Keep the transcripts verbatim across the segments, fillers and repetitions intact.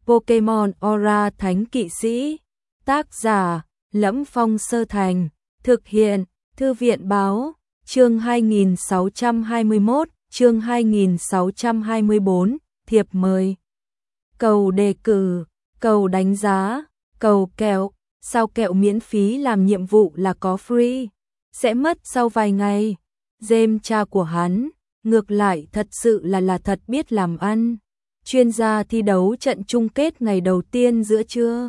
Pokemon Aura Thánh Kỵ Sĩ. Tác giả: Lẫm Phong Sơ Thành. Thực hiện: Thư viện báo. Chương hai nghìn sáu trăm hai mươi mốt, chương hai nghìn sáu trăm hai mươi bốn, thiệp mời. Cầu đề cử, cầu đánh giá, cầu kẹo. Sao kẹo miễn phí làm nhiệm vụ là có free, sẽ mất sau vài ngày. James cha của hắn, ngược lại thật sự là là thật biết làm ăn. Chuyên gia thi đấu trận chung kết ngày đầu tiên giữa trưa.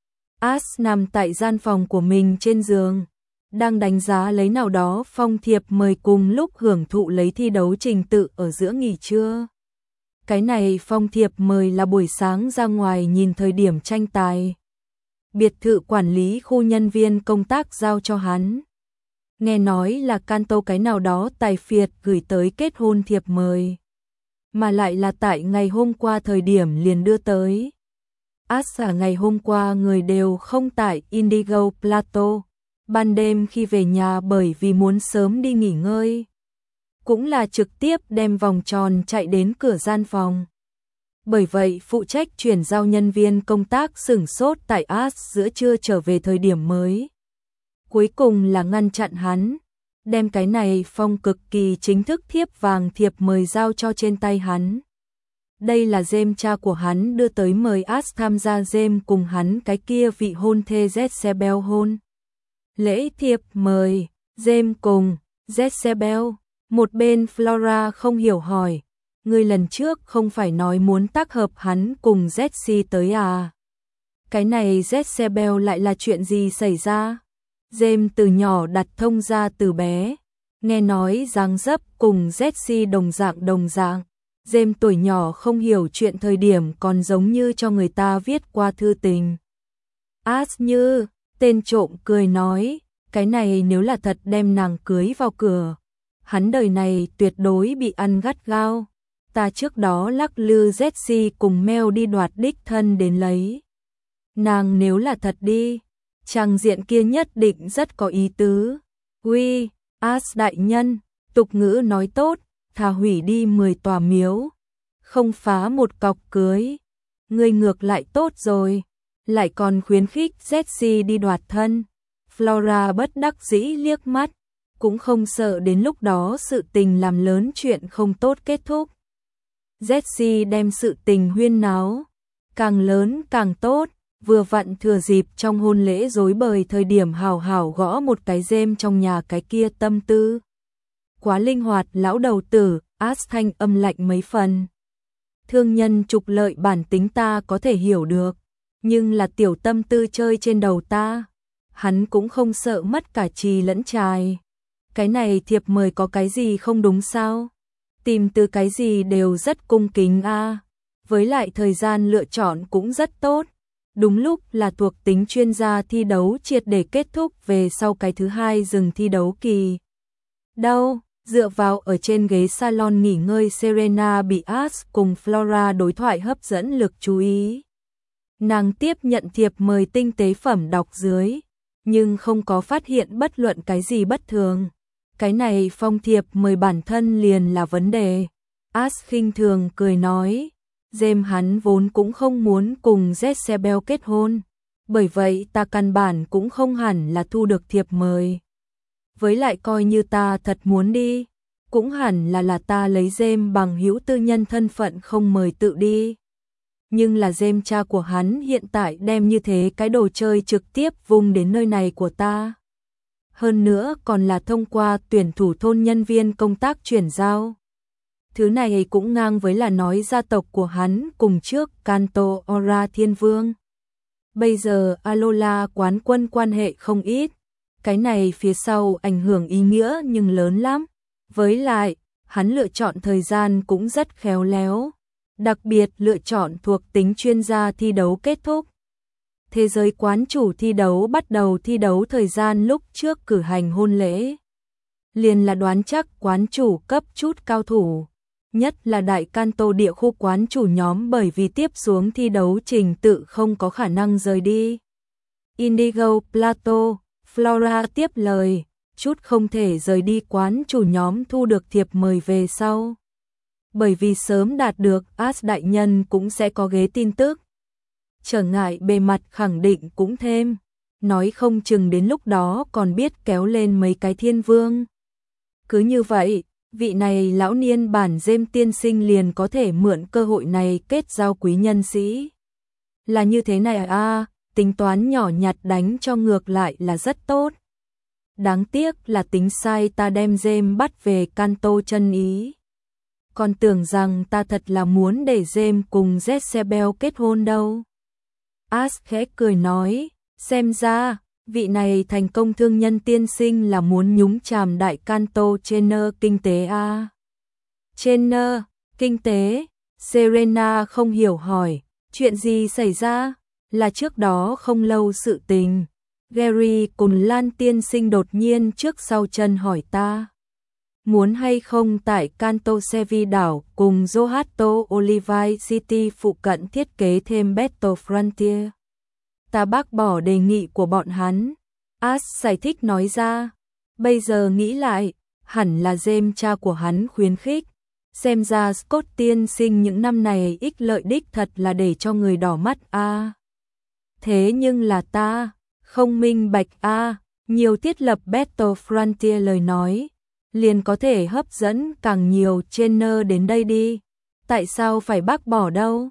Ash nằm tại gian phòng của mình trên giường, đang đánh giá lấy nào đó phong thiệp mời cùng lúc hưởng thụ lấy thi đấu trình tự ở giữa nghỉ trưa. Cái này phong thiệp mời là buổi sáng ra ngoài nhìn thời điểm tranh tài. Biệt thự quản lý khu nhân viên công tác giao cho hắn. Nghe nói là Kanto cái nào đó tài phiệt gửi tới kết hôn thiệp mời. Mà lại là tại ngày hôm qua thời điểm liền đưa tới. Asa ngày hôm qua người đều không tại Indigo Plateau. Ban đêm khi về nhà bởi vì muốn sớm đi nghỉ ngơi, cũng là trực tiếp đem vòng tròn chạy đến cửa gian phòng. Bởi vậy phụ trách chuyển giao nhân viên công tác sửng sốt tại Ash giữa trưa trở về thời điểm mới. Cuối cùng là ngăn chặn hắn, đem cái này phong cực kỳ chính thức thiếp vàng thiệp mời giao cho trên tay hắn. Đây là James cha của hắn đưa tới mời Ash tham gia James cùng hắn cái kia vị hôn thê Jezebel hôn. Lễ thiệp mời, James cùng Jezebel. Một bên Flora không hiểu hỏi, người lần trước không phải nói muốn tác hợp hắn cùng Jesse tới à? Cái này Jezebel lại là chuyện gì xảy ra? James từ nhỏ đặt thông gia từ bé, nghe nói dáng dấp cùng Jesse đồng dạng đồng dạng. James tuổi nhỏ không hiểu chuyện thời điểm còn giống như cho người ta viết qua thư tình. Ash như, tên trộm cười nói, cái này nếu là thật đem nàng cưới vào cửa, hắn đời này tuyệt đối bị ăn gắt gao. Ta trước đó lắc lư Jesse cùng Mel đi đoạt đích thân đến lấy. Nàng nếu là thật đi, trang diện kia nhất định rất có ý tứ. Uy, Ash đại nhân, tục ngữ nói tốt, thà hủy đi mười tòa miếu, không phá một cọc cưới. Ngươi ngược lại tốt rồi, lại còn khuyến khích Jesse đi đoạt thân. Flora bất đắc dĩ liếc mắt, cũng không sợ đến lúc đó sự tình làm lớn chuyện không tốt kết thúc. Jesse đem sự tình huyên náo, càng lớn càng tốt, vừa vặn thừa dịp trong hôn lễ rối bời thời điểm hào hào gõ một cái rêm trong nhà cái kia tâm tư. Quá linh hoạt lão đầu tử, Ash thanh âm lạnh mấy phần. Thương nhân trục lợi bản tính ta có thể hiểu được, nhưng là tiểu tâm tư chơi trên đầu ta, hắn cũng không sợ mất cả trì lẫn trài. Cái này thiệp mời có cái gì không đúng sao? Tìm từ cái gì đều rất cung kính a. À. Với lại thời gian lựa chọn cũng rất tốt. Đúng lúc là thuộc tính chuyên gia thi đấu triệt để kết thúc về sau cái thứ hai dừng thi đấu kỳ. Đâu, dựa vào ở trên ghế salon nghỉ ngơi Serena bị Ash cùng Flora đối thoại hấp dẫn lực chú ý. Nàng tiếp nhận thiệp mời tinh tế phẩm đọc dưới, nhưng không có phát hiện bất luận cái gì bất thường. Cái này phong thiệp mời bản thân liền là vấn đề. Ash khinh thường cười nói, James hắn vốn cũng không muốn cùng Jezebel kết hôn, bởi vậy ta căn bản cũng không hẳn là thu được thiệp mời. Với lại coi như ta thật muốn đi, cũng hẳn là là ta lấy James bằng hữu tư nhân thân phận không mời tự đi. Nhưng là James cha của hắn hiện tại đem như thế cái đồ chơi trực tiếp vung đến nơi này của ta. Hơn nữa còn là thông qua tuyển thủ thôn nhân viên công tác chuyển giao. Thứ này cũng ngang với là nói gia tộc của hắn cùng trước Kanto Ora Thiên Vương. Bây giờ Alola quán quân quan hệ không ít. Cái này phía sau ảnh hưởng ý nghĩa nhưng lớn lắm. Với lại, hắn lựa chọn thời gian cũng rất khéo léo. Đặc biệt lựa chọn thuộc tính chuyên gia thi đấu kết thúc. Thế giới quán chủ thi đấu bắt đầu thi đấu thời gian lúc trước cử hành hôn lễ. Liền là đoán chắc quán chủ cấp chút cao thủ. Nhất là đại Kanto địa khu quán chủ nhóm bởi vì tiếp xuống thi đấu trình tự không có khả năng rời đi. Indigo Plateau, Flora tiếp lời, chút không thể rời đi quán chủ nhóm thu được thiệp mời về sau. Bởi vì sớm đạt được Ash đại nhân cũng sẽ có ghế tin tức. trở ngại bề mặt khẳng định cũng thêm, nói không chừng đến lúc đó còn biết kéo lên mấy cái thiên vương. Cứ như vậy, vị này lão niên bản James tiên sinh liền có thể mượn cơ hội này kết giao quý nhân sĩ. Là như thế này à, tính toán nhỏ nhặt đánh cho ngược lại là rất tốt. Đáng tiếc là tính sai ta đem James bắt về Canto chân ý. Còn tưởng rằng ta thật là muốn để James cùng Jezebel kết hôn đâu. Ash khẽ cười nói, xem ra, vị này thành công thương nhân tiên sinh là muốn nhúng chàm đại Canto Jenner kinh tế à. Jenner, kinh tế, Serena không hiểu hỏi, chuyện gì xảy ra, là trước đó không lâu sự tình. Gary cùng Lan tiên sinh đột nhiên trước sau chân hỏi ta. Muốn hay không tại Canto Sevi đảo cùng Johato Olivine City phụ cận thiết kế thêm Battle Frontier. Ta bác bỏ đề nghị của bọn hắn. Ash giải thích nói ra. Bây giờ nghĩ lại, hẳn là James cha của hắn khuyến khích. Xem ra Scott tiên sinh những năm này ích lợi đích thật là để cho người đỏ mắt a. À. Thế nhưng là ta, không minh bạch a, à. Nhiều thiết lập Battle Frontier lời nói, liền có thể hấp dẫn càng nhiều trainer đến đây đi. Tại sao phải bác bỏ đâu?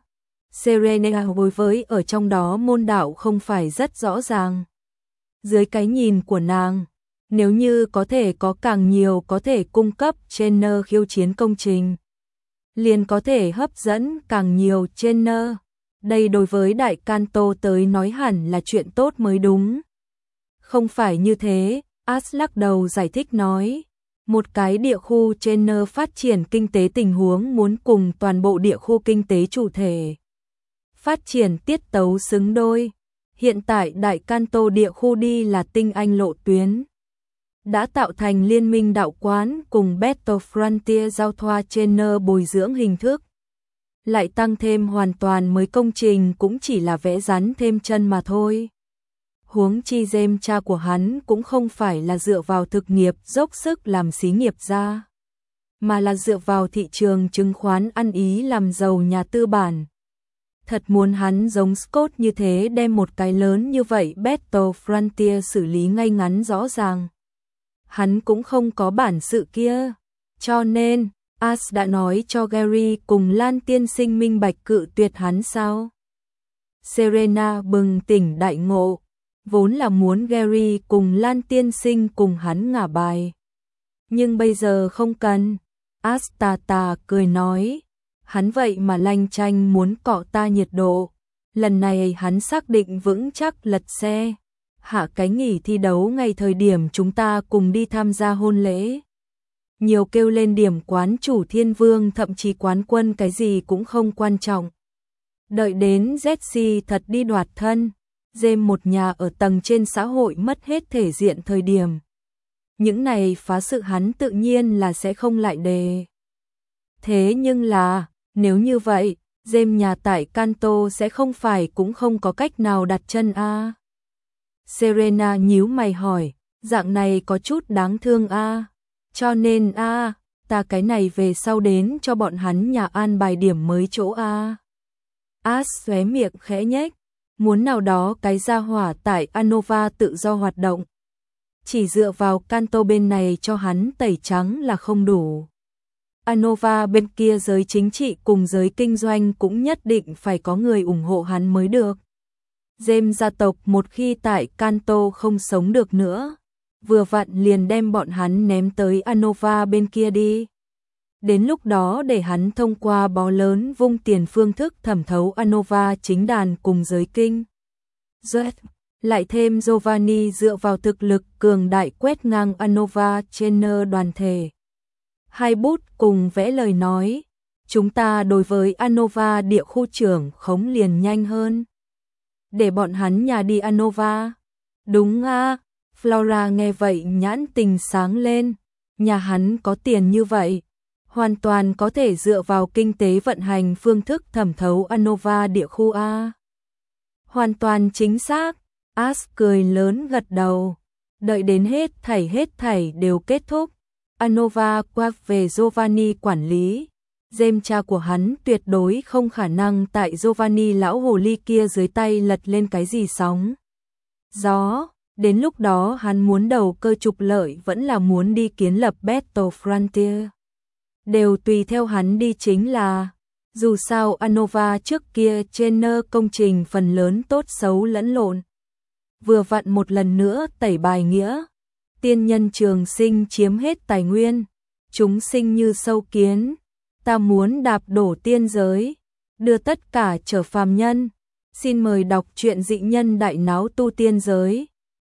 Serena đối với ở trong đó môn đạo không phải rất rõ ràng. Dưới cái nhìn của nàng, nếu như có thể có càng nhiều có thể cung cấp trainer khiêu chiến công trình, liền có thể hấp dẫn càng nhiều trainer. Đây đối với đại Canto tới nói hẳn là chuyện tốt mới đúng. Không phải như thế, Ash lắc đầu giải thích nói. Một cái địa khu trainer phát triển kinh tế tình huống muốn cùng toàn bộ địa khu kinh tế chủ thể phát triển tiết tấu xứng đôi. Hiện tại đại Canto địa khu đi là tinh anh lộ tuyến. Đã tạo thành liên minh đạo quán cùng Battle Frontier giao thoa trainer bồi dưỡng hình thức. Lại tăng thêm hoàn toàn mới công trình cũng chỉ là vẽ rắn thêm chân mà thôi. Huống chi James cha của hắn cũng không phải là dựa vào thực nghiệp dốc sức làm xí nghiệp ra, mà là dựa vào thị trường chứng khoán ăn ý làm giàu nhà tư bản. Thật muốn hắn giống Scott như thế đem một cái lớn như vậy Battle Frontier xử lý ngay ngắn rõ ràng. Hắn cũng không có bản sự kia. Cho nên, Ash đã nói cho Gary cùng Lan tiên sinh minh bạch cự tuyệt hắn sao? Serena bừng tỉnh đại ngộ. Vốn là muốn Gary cùng Lan tiên sinh cùng hắn ngả bài. Nhưng bây giờ không cần. Astata cười nói. Hắn vậy mà lanh chanh muốn cọ ta nhiệt độ. Lần này hắn xác định vững chắc lật xe. Hạ cái nghỉ thi đấu ngày thời điểm chúng ta cùng đi tham gia hôn lễ. Nhiều kêu lên điểm quán chủ thiên vương thậm chí quán quân cái gì cũng không quan trọng. Đợi đến Jesse thật đi đoạt thân. James một nhà ở tầng trên xã hội mất hết thể diện thời điểm. Những này phá sự hắn tự nhiên là sẽ không lại đề. Thế nhưng là, nếu như vậy, James nhà tại Canto sẽ không phải cũng không có cách nào đặt chân a. À. Serena nhíu mày hỏi, dạng này có chút đáng thương a. À. Cho nên a, à, ta cái này về sau đến cho bọn hắn nhà an bài điểm mới chỗ a. À. Ash xóe miệng khẽ nhếch. Muốn nào đó cái gia hỏa tại Anova tự do hoạt động. Chỉ dựa vào Canto bên này cho hắn tẩy trắng là không đủ. Anova bên kia giới chính trị cùng giới kinh doanh cũng nhất định phải có người ủng hộ hắn mới được. James gia tộc một khi tại Canto không sống được nữa, vừa vặn liền đem bọn hắn ném tới Anova bên kia đi. Đến lúc đó để hắn thông qua bó lớn vung tiền phương thức thẩm thấu Anova chính đàn cùng giới kinh. Zet, lại thêm Giovanni dựa vào thực lực cường đại quét ngang Anova Trainer đoàn thể. Hai bút cùng vẽ lời nói, chúng ta đối với Anova địa khu trưởng khống liền nhanh hơn. Để bọn hắn nhà đi Anova. Đúng à, Flora nghe vậy nhãn tình sáng lên, nhà hắn có tiền như vậy. Hoàn toàn có thể dựa vào kinh tế vận hành phương thức thẩm thấu Anova địa khu A. Hoàn toàn chính xác, Ash cười lớn gật đầu. Đợi đến hết thảy hết thảy đều kết thúc. Anova qua về Giovanni quản lý. James cha của hắn tuyệt đối không khả năng tại Giovanni lão hồ ly kia dưới tay lật lên cái gì sóng gió. Đến lúc đó hắn muốn đầu cơ trục lợi vẫn là muốn đi kiến lập Battle Frontier, đều tùy theo hắn đi chính là. Dù sao Anova trước kia trên nơ công trình phần lớn tốt xấu lẫn lộn. Vừa vặn một lần nữa tẩy bài nghĩa. Tiên nhân trường sinh chiếm hết tài nguyên. Chúng sinh như sâu kiến. Ta muốn đạp đổ tiên giới. Đưa tất cả trở phàm nhân. Xin mời đọc truyện Dị Nhân Đại Náo Tu Tiên Giới.